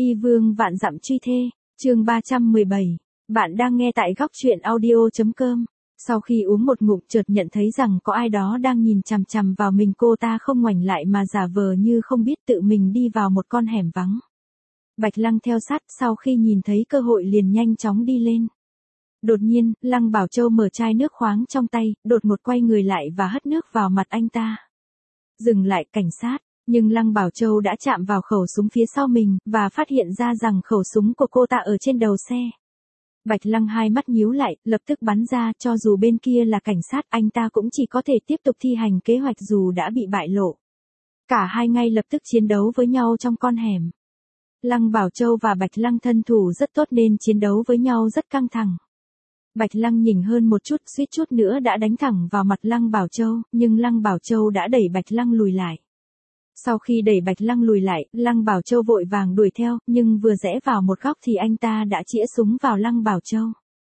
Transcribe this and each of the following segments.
Y vương vạn dặm truy thê, chương 317. Bạn đang nghe tại góc truyện audio.com. Sau khi uống một ngụm chợt nhận thấy rằng có ai đó đang nhìn chằm chằm vào mình, cô ta không ngoảnh lại mà giả vờ như không biết, tự mình đi vào một con hẻm vắng. Bạch Lăng theo sát, sau khi nhìn thấy cơ hội liền nhanh chóng đi lên. Đột nhiên, Lăng Bảo Châu mở chai nước khoáng trong tay, đột ngột quay người lại và hất nước vào mặt anh ta. Dừng lại, cảnh sát. Nhưng Lăng Bảo Châu đã chạm vào khẩu súng phía sau mình, và phát hiện ra rằng khẩu súng của cô ta ở trên đầu xe. Bạch Lăng hai mắt nhíu lại, lập tức bắn ra, cho dù bên kia là cảnh sát, anh ta cũng chỉ có thể tiếp tục thi hành kế hoạch dù đã bị bại lộ. Cả hai ngay lập tức chiến đấu với nhau trong con hẻm. Lăng Bảo Châu và Bạch Lăng thân thủ rất tốt nên chiến đấu với nhau rất căng thẳng. Bạch Lăng nhỉnh hơn một chút, suýt chút nữa đã đánh thẳng vào mặt Lăng Bảo Châu, nhưng Lăng Bảo Châu đã đẩy Bạch Lăng lùi lại. Sau khi đẩy Bạch Lăng lùi lại, Lăng Bảo Châu vội vàng đuổi theo, nhưng vừa rẽ vào một góc thì anh ta đã chĩa súng vào Lăng Bảo Châu.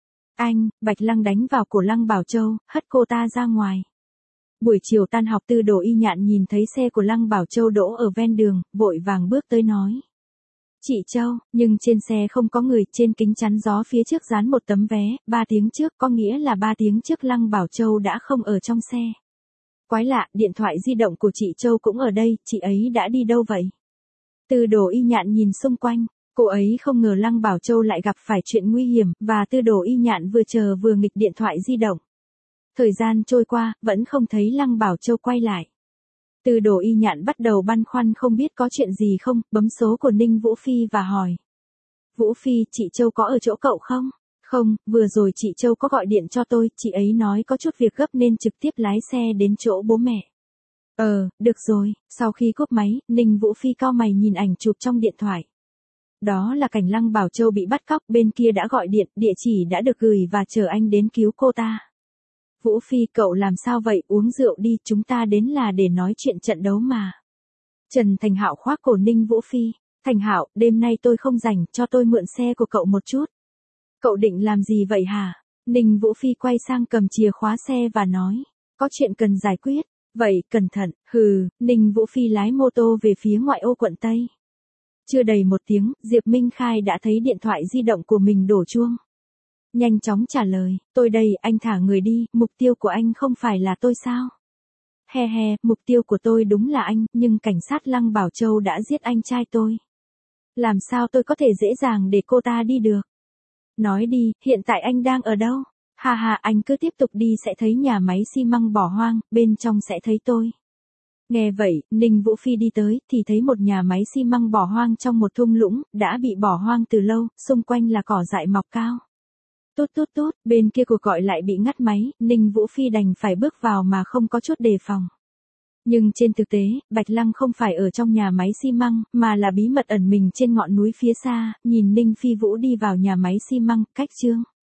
Bạch Lăng đánh vào cổ Lăng Bảo Châu, hất cô ta ra ngoài. Buổi chiều tan học, Tư Đồ Y Nhạn nhìn thấy xe của Lăng Bảo Châu đỗ ở ven đường, vội vàng bước tới nói. Chị Châu, nhưng trên xe không có người, trên kính chắn gió phía trước dán một tấm vé, 3 tiếng trước, có nghĩa là 3 tiếng trước Lăng Bảo Châu đã không ở trong xe. Quái lạ, điện thoại di động của chị Châu cũng ở đây, chị ấy đã đi đâu vậy? Tư Đồ Y Nhạn nhìn xung quanh, cô ấy không ngờ Lăng Bảo Châu lại gặp phải chuyện nguy hiểm, và Tư Đồ Y Nhạn vừa chờ vừa nghịch điện thoại di động. Thời gian trôi qua, vẫn không thấy Lăng Bảo Châu quay lại. Tư Đồ Y Nhạn bắt đầu băn khoăn không biết có chuyện gì không, bấm số của Ninh Vũ Phi và hỏi. Vũ Phi, chị Châu có ở chỗ cậu không? Không, vừa rồi chị Châu có gọi điện cho tôi, chị ấy nói có chút việc gấp nên trực tiếp lái xe đến chỗ bố mẹ. Được rồi, sau khi cúp máy, Ninh Vũ Phi cau mày nhìn ảnh chụp trong điện thoại. Đó là cảnh Lăng Bảo Châu bị bắt cóc, bên kia đã gọi điện, địa chỉ đã được gửi và chờ anh đến cứu cô ta. Vũ Phi, cậu làm sao vậy, uống rượu đi, chúng ta đến là để nói chuyện trận đấu mà. Trần Thành Hạo khoác cổ Ninh Vũ Phi. Thành Hạo, đêm nay tôi không rảnh, cho tôi mượn xe của cậu một chút. Cậu định làm gì vậy hả? Ninh Vũ Phi quay sang cầm chìa khóa xe và nói. Có chuyện cần giải quyết. Vậy, cẩn thận. Ninh Vũ Phi lái mô tô về phía ngoại ô quận Tây. Chưa đầy một tiếng, Diệp Minh Khai đã thấy điện thoại di động của mình đổ chuông. Nhanh chóng trả lời, tôi đây, anh thả người đi, mục tiêu của anh không phải là tôi sao? Mục tiêu của tôi đúng là anh, nhưng cảnh sát Lăng Bảo Châu đã giết anh trai tôi. Làm sao tôi có thể dễ dàng để cô ta đi được? Nói đi, hiện tại anh đang ở đâu? Anh cứ tiếp tục đi sẽ thấy nhà máy xi măng bỏ hoang, bên trong sẽ thấy tôi. Nghe vậy, Ninh Vũ Phi đi tới, thì thấy một nhà máy xi măng bỏ hoang trong một thung lũng, đã bị bỏ hoang từ lâu, xung quanh là cỏ dại mọc cao. Tốt, bên kia cuộc gọi lại bị ngắt máy, Ninh Vũ Phi đành phải bước vào mà không có chút đề phòng. Nhưng trên thực tế, Bạch Lăng không phải ở trong nhà máy xi măng, mà là bí mật ẩn mình trên ngọn núi phía xa, nhìn Ninh Phi Vũ đi vào nhà máy xi măng, cách chương.